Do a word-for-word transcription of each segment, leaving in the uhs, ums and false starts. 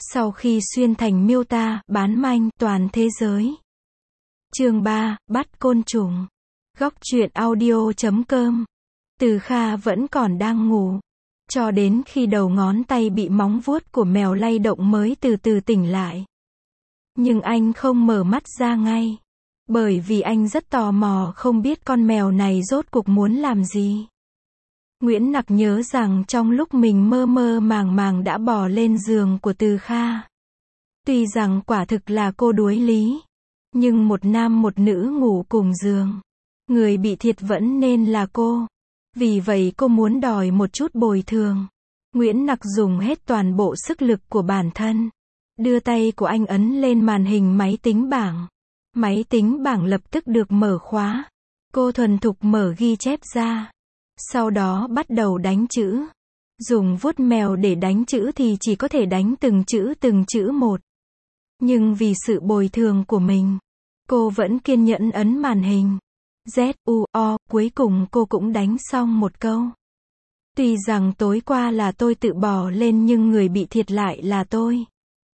Sau khi xuyên thành miêu tả, bán manh, toàn thế giới. Chương ba, bắt côn trùng. Góc truyện audio chấm com. Từ Kha vẫn còn đang ngủ. Cho đến khi đầu ngón tay bị móng vuốt của mèo lay động mới từ từ tỉnh lại. Nhưng anh không mở mắt ra ngay. Bởi vì anh rất tò mò không biết con mèo này rốt cuộc muốn làm gì. Nguyễn Nặc nhớ rằng trong lúc mình mơ mơ màng màng đã bò lên giường của Từ Kha. Tuy rằng quả thực là cô đuối lý. Nhưng một nam một nữ ngủ cùng giường. Người bị thiệt vẫn nên là cô. Vì vậy cô muốn đòi một chút bồi thường. Nguyễn Nặc dùng hết toàn bộ sức lực của bản thân. Đưa tay của anh ấn lên màn hình máy tính bảng. Máy tính bảng lập tức được mở khóa. Cô thuần thục mở ghi chép ra. Sau đó bắt đầu đánh chữ. Dùng vuốt mèo để đánh chữ thì chỉ có thể đánh từng chữ từng chữ một. Nhưng vì sự bồi thường của mình, cô vẫn kiên nhẫn ấn màn hình. Z, U, O, cuối cùng cô cũng đánh xong một câu. Tuy rằng tối qua là tôi tự bỏ lên nhưng người bị thiệt lại là tôi.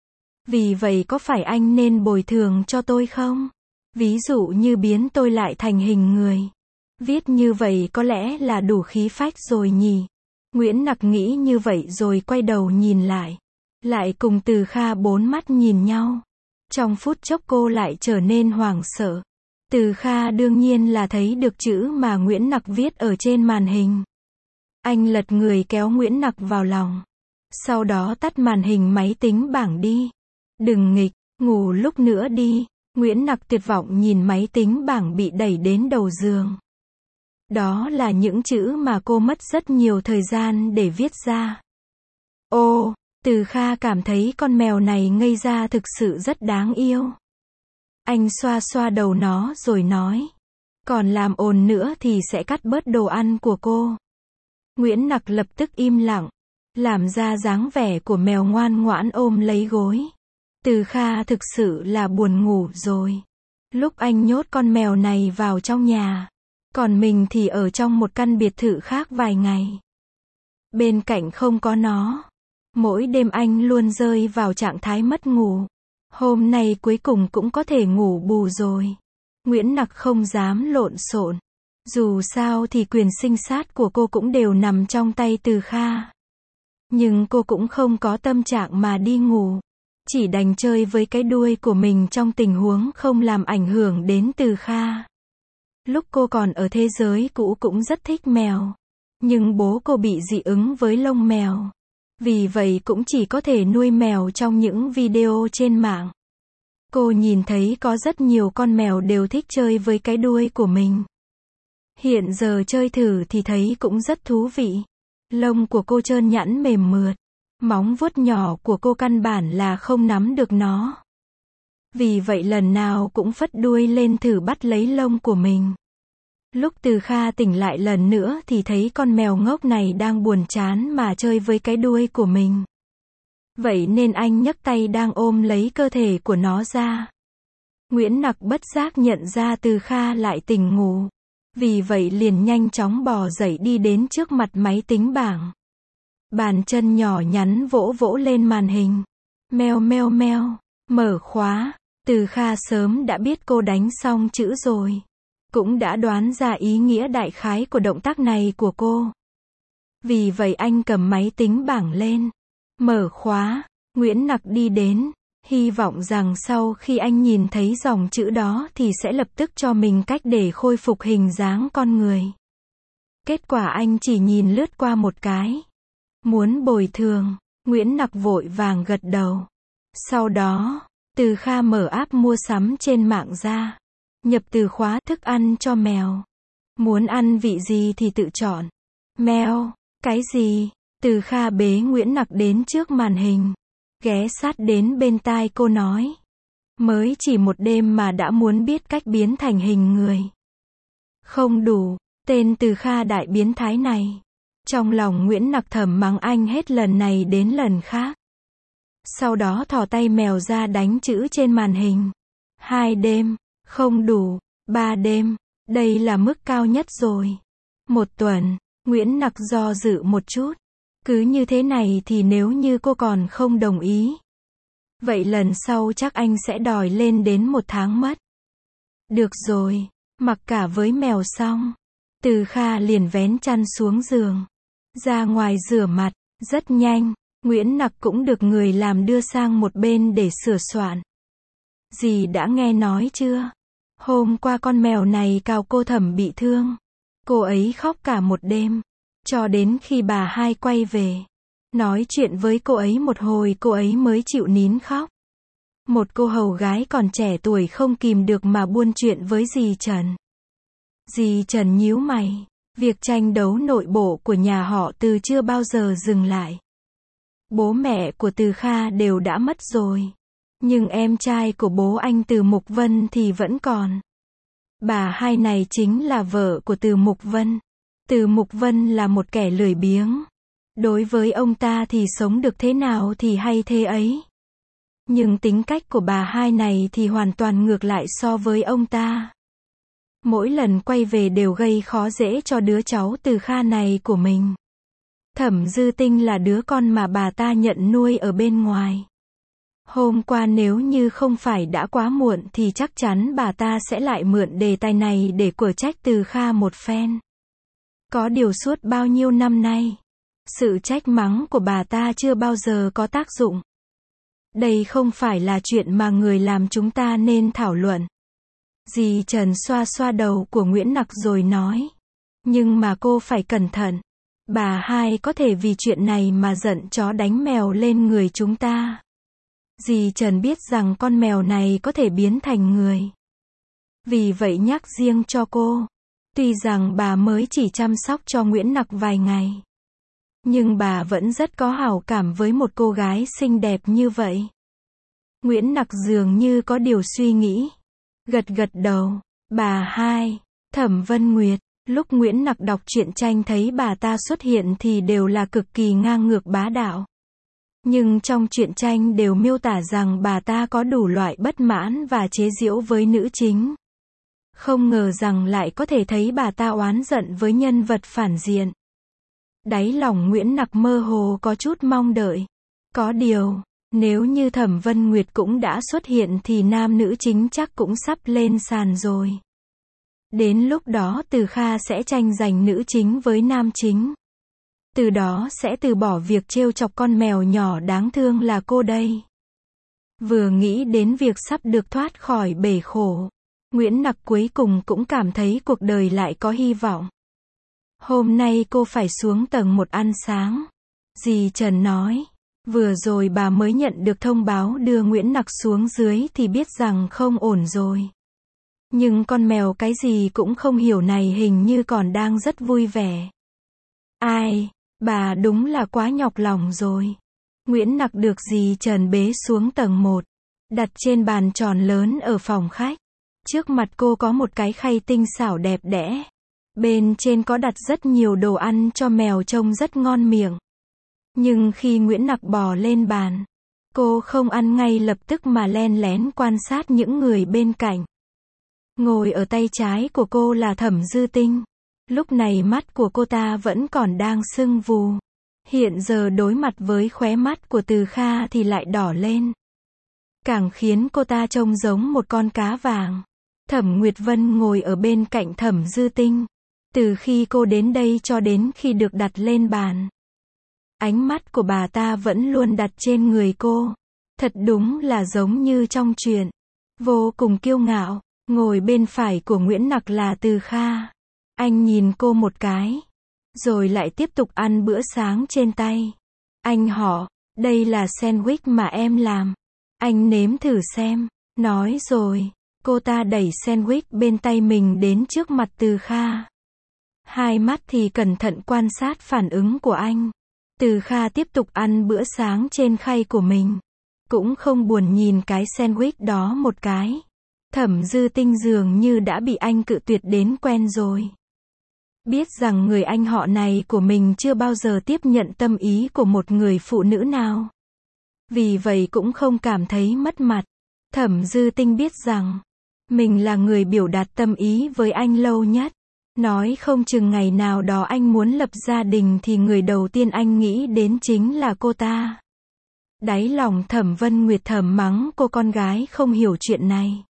Vì vậy có phải anh nên bồi thường cho tôi không? Ví dụ như biến tôi lại thành hình người. Viết như vậy có lẽ là đủ khí phách rồi nhỉ? Nguyễn Nặc nghĩ như vậy rồi quay đầu nhìn lại. Lại cùng Từ Kha bốn mắt nhìn nhau. Trong phút chốc cô lại trở nên hoảng sợ. Từ Kha đương nhiên là thấy được chữ mà Nguyễn Nặc viết ở trên màn hình. Anh lật người kéo Nguyễn Nặc vào lòng. Sau đó tắt màn hình máy tính bảng đi. Đừng nghịch, ngủ lúc nữa đi. Nguyễn Nặc tuyệt vọng nhìn máy tính bảng bị đẩy đến đầu giường. Đó là những chữ mà cô mất rất nhiều thời gian để viết ra. Ô, Từ Kha cảm thấy con mèo này ngây ra thực sự rất đáng yêu. Anh xoa xoa đầu nó rồi nói. Còn làm ồn nữa thì sẽ cắt bớt đồ ăn của cô. Nguyễn Nặc lập tức im lặng. Làm ra dáng vẻ của mèo ngoan ngoãn ôm lấy gối. Từ Kha thực sự là buồn ngủ rồi. Lúc anh nhốt con mèo này vào trong nhà. Còn mình thì ở trong một căn biệt thự khác vài ngày. Bên cạnh không có nó. Mỗi đêm anh luôn rơi vào trạng thái mất ngủ. Hôm nay cuối cùng cũng có thể ngủ bù rồi. Nguyễn Nặc không dám lộn xộn. Dù sao thì quyền sinh sát của cô cũng đều nằm trong tay Từ Kha. Nhưng cô cũng không có tâm trạng mà đi ngủ. Chỉ đành chơi với cái đuôi của mình trong tình huống không làm ảnh hưởng đến Từ Kha. Lúc cô còn ở thế giới cũ cũng rất thích mèo. Nhưng bố cô bị dị ứng với lông mèo. Vì vậy cũng chỉ có thể nuôi mèo trong những video trên mạng. Cô nhìn thấy có rất nhiều con mèo đều thích chơi với cái đuôi của mình. Hiện giờ chơi thử thì thấy cũng rất thú vị. Lông của cô trơn nhẵn mềm mượt. Móng vuốt nhỏ của cô căn bản là không nắm được nó. Vì vậy lần nào cũng phất đuôi lên thử bắt lấy lông của mình. Lúc Từ Kha tỉnh lại lần nữa thì thấy con mèo ngốc này đang buồn chán mà chơi với cái đuôi của mình. Vậy nên anh nhấc tay đang ôm lấy cơ thể của nó ra. Nguyễn Nặc bất giác nhận ra Từ Kha lại tỉnh ngủ. Vì vậy liền nhanh chóng bò dậy đi đến trước mặt máy tính bảng. Bàn chân nhỏ nhắn vỗ vỗ lên màn hình. Meo meo meo, mở khóa. Từ Kha sớm đã biết cô đánh xong chữ rồi. Cũng đã đoán ra ý nghĩa đại khái của động tác này của cô. Vì vậy anh cầm máy tính bảng lên. Mở khóa. Nguyễn Nặc đi đến. Hy vọng rằng sau khi anh nhìn thấy dòng chữ đó thì sẽ lập tức cho mình cách để khôi phục hình dáng con người. Kết quả anh chỉ nhìn lướt qua một cái. Muốn bồi thường. Nguyễn Nặc vội vàng gật đầu. Sau đó, Từ Kha mở app mua sắm trên mạng ra. Nhập từ khóa thức ăn cho mèo. Muốn ăn vị gì thì tự chọn. Mèo, cái gì? Từ Kha bế Nguyễn Nặc đến trước màn hình. Ghé sát đến bên tai cô nói. Mới chỉ một đêm mà đã muốn biết cách biến thành hình người. Không đủ, tên Từ Kha đại biến thái này. Trong lòng Nguyễn Nặc thầm mắng anh hết lần này đến lần khác. Sau đó thò tay mèo ra đánh chữ trên màn hình. Hai đêm, không đủ, ba đêm, đây là mức cao nhất rồi. Một tuần, Nguyễn Nặc do dự một chút. Cứ như thế này thì nếu như cô còn không đồng ý, Vậy lần sau chắc anh sẽ đòi lên đến một tháng mất. Được rồi, mặc cả với mèo xong, Từ Kha liền vén chăn xuống giường, ra ngoài rửa mặt. Rất nhanh, Nguyễn Nặc cũng được người làm đưa sang một bên để sửa soạn. Dì đã nghe nói chưa? Hôm qua con mèo này cào cô Thẩm bị thương. Cô ấy khóc cả một đêm, cho đến khi bà hai quay về. Nói chuyện với cô ấy một hồi cô ấy mới chịu nín khóc. Một cô hầu gái còn trẻ tuổi không kìm được mà buôn chuyện với dì Trần. Dì Trần nhíu mày, việc tranh đấu nội bộ của nhà họ Từ chưa bao giờ dừng lại. Bố mẹ của Từ Kha đều đã mất rồi, nhưng em trai của bố anh Từ Mục Vân thì vẫn còn. Bà hai này chính là vợ của Từ Mục Vân. Từ Mục Vân là một kẻ lười biếng. Đối với ông ta thì sống được thế nào thì hay thế ấy. Nhưng tính cách của bà hai này thì hoàn toàn ngược lại so với ông ta. Mỗi lần quay về đều gây khó dễ cho đứa cháu Từ Kha này của mình. Thẩm Dư Tinh là đứa con mà bà ta nhận nuôi ở bên ngoài. Hôm qua nếu như không phải đã quá muộn thì chắc chắn bà ta sẽ lại mượn đề tài này để quở trách Từ Kha một phen. Có điều suốt bao nhiêu năm nay, sự trách mắng của bà ta chưa bao giờ có tác dụng. Đây không phải là chuyện mà người làm chúng ta nên thảo luận. Dì Trần xoa xoa đầu của Nguyễn Nặc rồi nói. Nhưng mà cô phải cẩn thận. Bà hai có thể vì chuyện này mà giận chó đánh mèo lên người chúng ta. Dì Trần biết rằng con mèo này có thể biến thành người. Vì vậy nhắc riêng cho cô. Tuy rằng bà mới chỉ chăm sóc cho Nguyễn Nặc vài ngày, nhưng bà vẫn rất có hảo cảm với một cô gái xinh đẹp như vậy. Nguyễn Nặc dường như có điều suy nghĩ. Gật gật đầu. Bà hai, Thẩm Vân Nguyệt. Lúc Nguyễn Nặc đọc truyện tranh thấy bà ta xuất hiện thì đều là cực kỳ ngang ngược bá đạo. Nhưng trong truyện tranh đều miêu tả rằng bà ta có đủ loại bất mãn và chế giễu với nữ chính. Không ngờ rằng lại có thể thấy bà ta oán giận với nhân vật phản diện. Đáy lòng Nguyễn Nặc mơ hồ có chút mong đợi. Có điều, nếu như Thẩm Vân Nguyệt cũng đã xuất hiện thì nam nữ chính chắc cũng sắp lên sàn rồi. Đến lúc đó Từ Kha sẽ tranh giành nữ chính với nam chính. Từ đó sẽ từ bỏ việc trêu chọc con mèo nhỏ đáng thương là cô đây. Vừa nghĩ đến việc sắp được thoát khỏi bể khổ, Nguyễn Nặc cuối cùng cũng cảm thấy cuộc đời lại có hy vọng. Hôm nay cô phải xuống tầng một ăn sáng. Dì Trần nói, vừa rồi bà mới nhận được thông báo đưa Nguyễn Nặc xuống dưới thì biết rằng không ổn rồi. Nhưng con mèo cái gì cũng không hiểu này hình như còn đang rất vui vẻ. Ai, bà đúng là quá nhọc lòng rồi. Nguyễn Nặc được dì Trần bế xuống tầng một, đặt trên bàn tròn lớn ở phòng khách. Trước mặt cô có một cái khay tinh xảo đẹp đẽ. Bên trên có đặt rất nhiều đồ ăn cho mèo trông rất ngon miệng. Nhưng khi Nguyễn Nặc bò lên bàn, cô không ăn ngay lập tức mà len lén quan sát những người bên cạnh. Ngồi ở tay trái của cô là Thẩm Dư Tinh. Lúc này mắt của cô ta vẫn còn đang sưng vù. Hiện giờ đối mặt với khóe mắt của Từ Kha thì lại đỏ lên. Càng khiến cô ta trông giống một con cá vàng. Thẩm Nguyệt Vân ngồi ở bên cạnh Thẩm Dư Tinh. Từ khi cô đến đây cho đến khi được đặt lên bàn, ánh mắt của bà ta vẫn luôn đặt trên người cô. Thật đúng là giống như trong truyện. Vô cùng kiêu ngạo. Ngồi bên phải của Nguyễn Nặc là Từ Kha. Anh nhìn cô một cái, rồi lại tiếp tục ăn bữa sáng trên tay. Anh họ, đây là sandwich mà em làm. Anh nếm thử xem. Nói rồi, cô ta đẩy sandwich bên tay mình đến trước mặt Từ Kha. Hai mắt thì cẩn thận quan sát phản ứng của anh. Từ Kha tiếp tục ăn bữa sáng trên khay của mình. Cũng không buồn nhìn cái sandwich đó một cái. Thẩm Dư Tinh dường như đã bị anh cự tuyệt đến quen rồi. Biết rằng người anh họ này của mình chưa bao giờ tiếp nhận tâm ý của một người phụ nữ nào. Vì vậy cũng không cảm thấy mất mặt. Thẩm Dư Tinh biết rằng mình là người biểu đạt tâm ý với anh lâu nhất. Nói không chừng ngày nào đó anh muốn lập gia đình thì người đầu tiên anh nghĩ đến chính là cô ta. Đáy lòng Thẩm Vân Nguyệt thầm mắng cô con gái không hiểu chuyện này.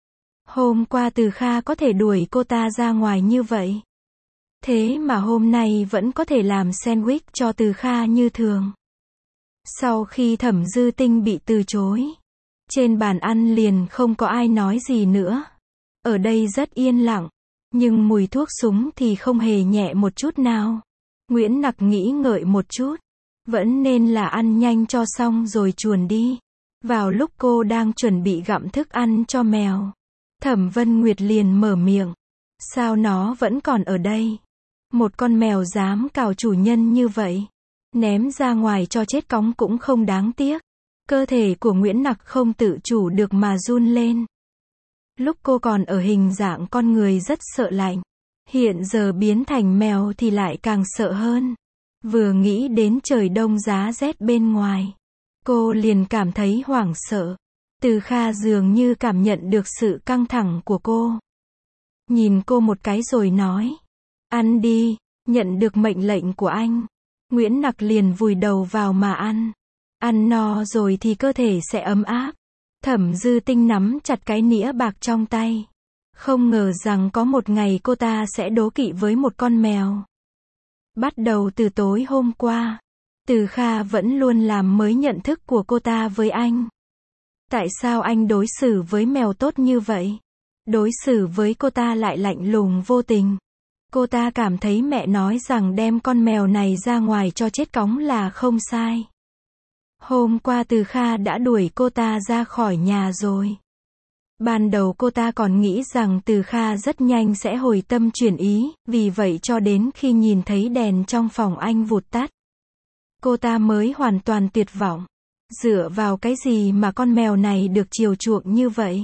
Hôm qua Từ Kha có thể đuổi cô ta ra ngoài như vậy. Thế mà hôm nay vẫn có thể làm sandwich cho Từ Kha như thường. Sau khi Thẩm Dư Tinh bị từ chối, trên bàn ăn liền không có ai nói gì nữa. Ở đây rất yên lặng, nhưng mùi thuốc súng thì không hề nhẹ một chút nào. Nguyễn Nặc nghĩ ngợi một chút, vẫn nên là ăn nhanh cho xong rồi chuồn đi. Vào lúc cô đang chuẩn bị gặm thức ăn cho mèo, Thẩm Vân Nguyệt liền mở miệng. Sao nó vẫn còn ở đây? Một con mèo dám cào chủ nhân như vậy, ném ra ngoài cho chết cóng cũng không đáng tiếc. Cơ thể của Nguyễn Nặc không tự chủ được mà run lên. Lúc cô còn ở hình dạng con người rất sợ lạnh, hiện giờ biến thành mèo thì lại càng sợ hơn. Vừa nghĩ đến trời đông giá rét bên ngoài, cô liền cảm thấy hoảng sợ. Từ Kha dường như cảm nhận được sự căng thẳng của cô. Nhìn cô một cái rồi nói, ăn đi, nhận được mệnh lệnh của anh. Nguyễn Nặc liền vùi đầu vào mà ăn. Ăn no rồi thì cơ thể sẽ ấm áp. Thẩm Dư Tinh nắm chặt cái nĩa bạc trong tay. Không ngờ rằng có một ngày cô ta sẽ đố kỵ với một con mèo. Bắt đầu từ tối hôm qua, Từ Kha vẫn luôn làm mới nhận thức của cô ta với anh. Tại sao anh đối xử với mèo tốt như vậy? Đối xử với cô ta lại lạnh lùng vô tình. Cô ta cảm thấy mẹ nói rằng đem con mèo này ra ngoài cho chết cóng là không sai. Hôm qua Từ Kha đã đuổi cô ta ra khỏi nhà rồi. Ban đầu cô ta còn nghĩ rằng Từ Kha rất nhanh sẽ hồi tâm chuyển ý, vì vậy cho đến khi nhìn thấy đèn trong phòng anh vụt tắt, cô ta mới hoàn toàn tuyệt vọng. Dựa vào cái gì mà con mèo này được chiều chuộng như vậy?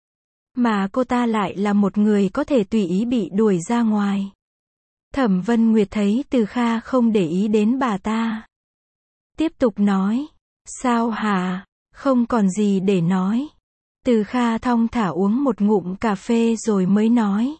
Mà cô ta lại là một người có thể tùy ý bị đuổi ra ngoài. Thẩm Vân Nguyệt thấy Từ Kha không để ý đến bà ta, tiếp tục nói, sao hả? Không còn gì để nói. Từ Kha thong thả uống một ngụm cà phê rồi mới nói,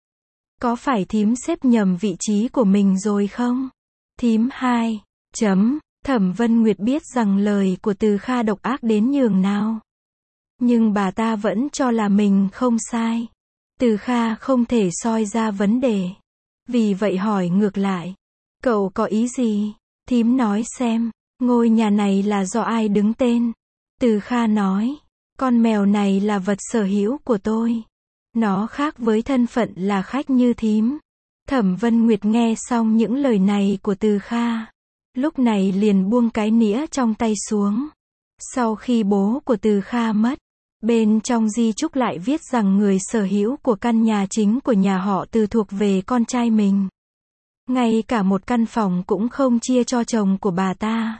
có phải thím xếp nhầm vị trí của mình rồi không? Thím hai, chấm. Thẩm Vân Nguyệt biết rằng lời của Từ Kha độc ác đến nhường nào. Nhưng bà ta vẫn cho là mình không sai. Từ Kha không thể soi ra vấn đề. Vì vậy hỏi ngược lại, cậu có ý gì? Thím nói xem, ngôi nhà này là do ai đứng tên? Từ Kha nói, con mèo này là vật sở hữu của tôi. Nó khác với thân phận là khách như thím. Thẩm Vân Nguyệt nghe xong những lời này của Từ Kha, lúc này liền buông cái nĩa trong tay xuống. Sau khi bố của Từ Kha mất, bên trong di chúc lại viết rằng người sở hữu của căn nhà chính của nhà họ Từ thuộc về con trai mình. Ngay cả một căn phòng cũng không chia cho chồng của bà ta.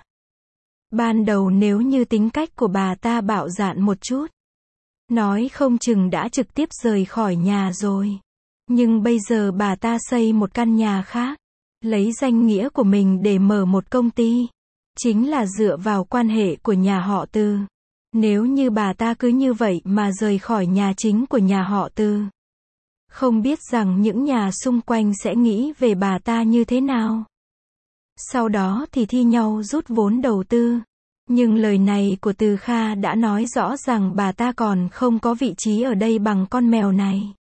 Ban đầu nếu như tính cách của bà ta bạo dạn một chút, nói không chừng đã trực tiếp rời khỏi nhà rồi. Nhưng bây giờ bà ta xây một căn nhà khác, lấy danh nghĩa của mình để mở một công ty, chính là dựa vào quan hệ của nhà họ Từ. Nếu như bà ta cứ như vậy mà rời khỏi nhà chính của nhà họ Từ, không biết rằng những nhà xung quanh sẽ nghĩ về bà ta như thế nào. Sau đó thì thi nhau rút vốn đầu tư. Nhưng lời này của Từ Kha đã nói rõ rằng bà ta còn không có vị trí ở đây bằng con mèo này.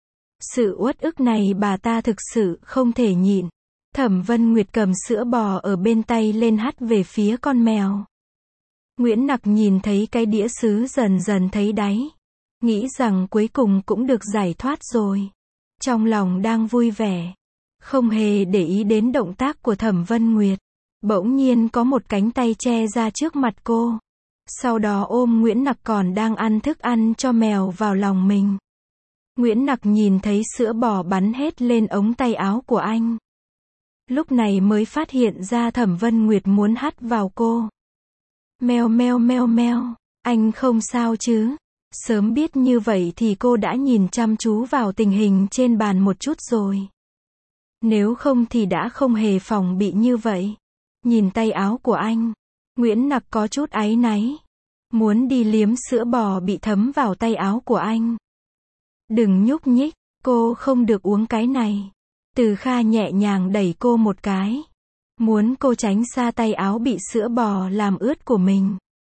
Sự uất ức này bà ta thực sự không thể nhịn. Thẩm Vân Nguyệt cầm sữa bò ở bên tay lên hắt về phía con mèo. Nguyễn Nặc nhìn thấy cái đĩa sứ dần dần thấy đáy, nghĩ rằng cuối cùng cũng được giải thoát rồi. Trong lòng đang vui vẻ, không hề để ý đến động tác của Thẩm Vân Nguyệt. Bỗng nhiên có một cánh tay che ra trước mặt cô. Sau đó ôm Nguyễn Nặc còn đang ăn thức ăn cho mèo vào lòng mình. Nguyễn Nặc nhìn thấy sữa bò bắn hết lên ống tay áo của anh. Lúc này mới phát hiện ra Thẩm Vân Nguyệt muốn hắt vào cô. Meo meo meo meo, anh không sao chứ? Sớm biết như vậy thì cô đã nhìn chăm chú vào tình hình trên bàn một chút rồi. Nếu không thì đã không hề phòng bị như vậy. Nhìn tay áo của anh, Nguyễn Nặc có chút áy náy. Muốn đi liếm sữa bò bị thấm vào tay áo của anh. Đừng nhúc nhích, cô không được uống cái này. Từ Kha nhẹ nhàng đẩy cô một cái. Muốn cô tránh xa tay áo bị sữa bò làm ướt của mình.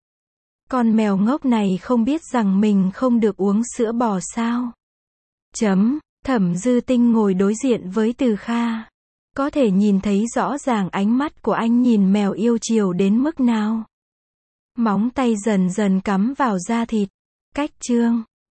Con mèo ngốc này không biết rằng mình không được uống sữa bò sao? Chấm. Thẩm Dư Tinh ngồi đối diện với Từ Kha. Có thể nhìn thấy rõ ràng ánh mắt của anh nhìn mèo yêu chiều đến mức nào. Móng tay dần dần cắm vào da thịt. Cách chương.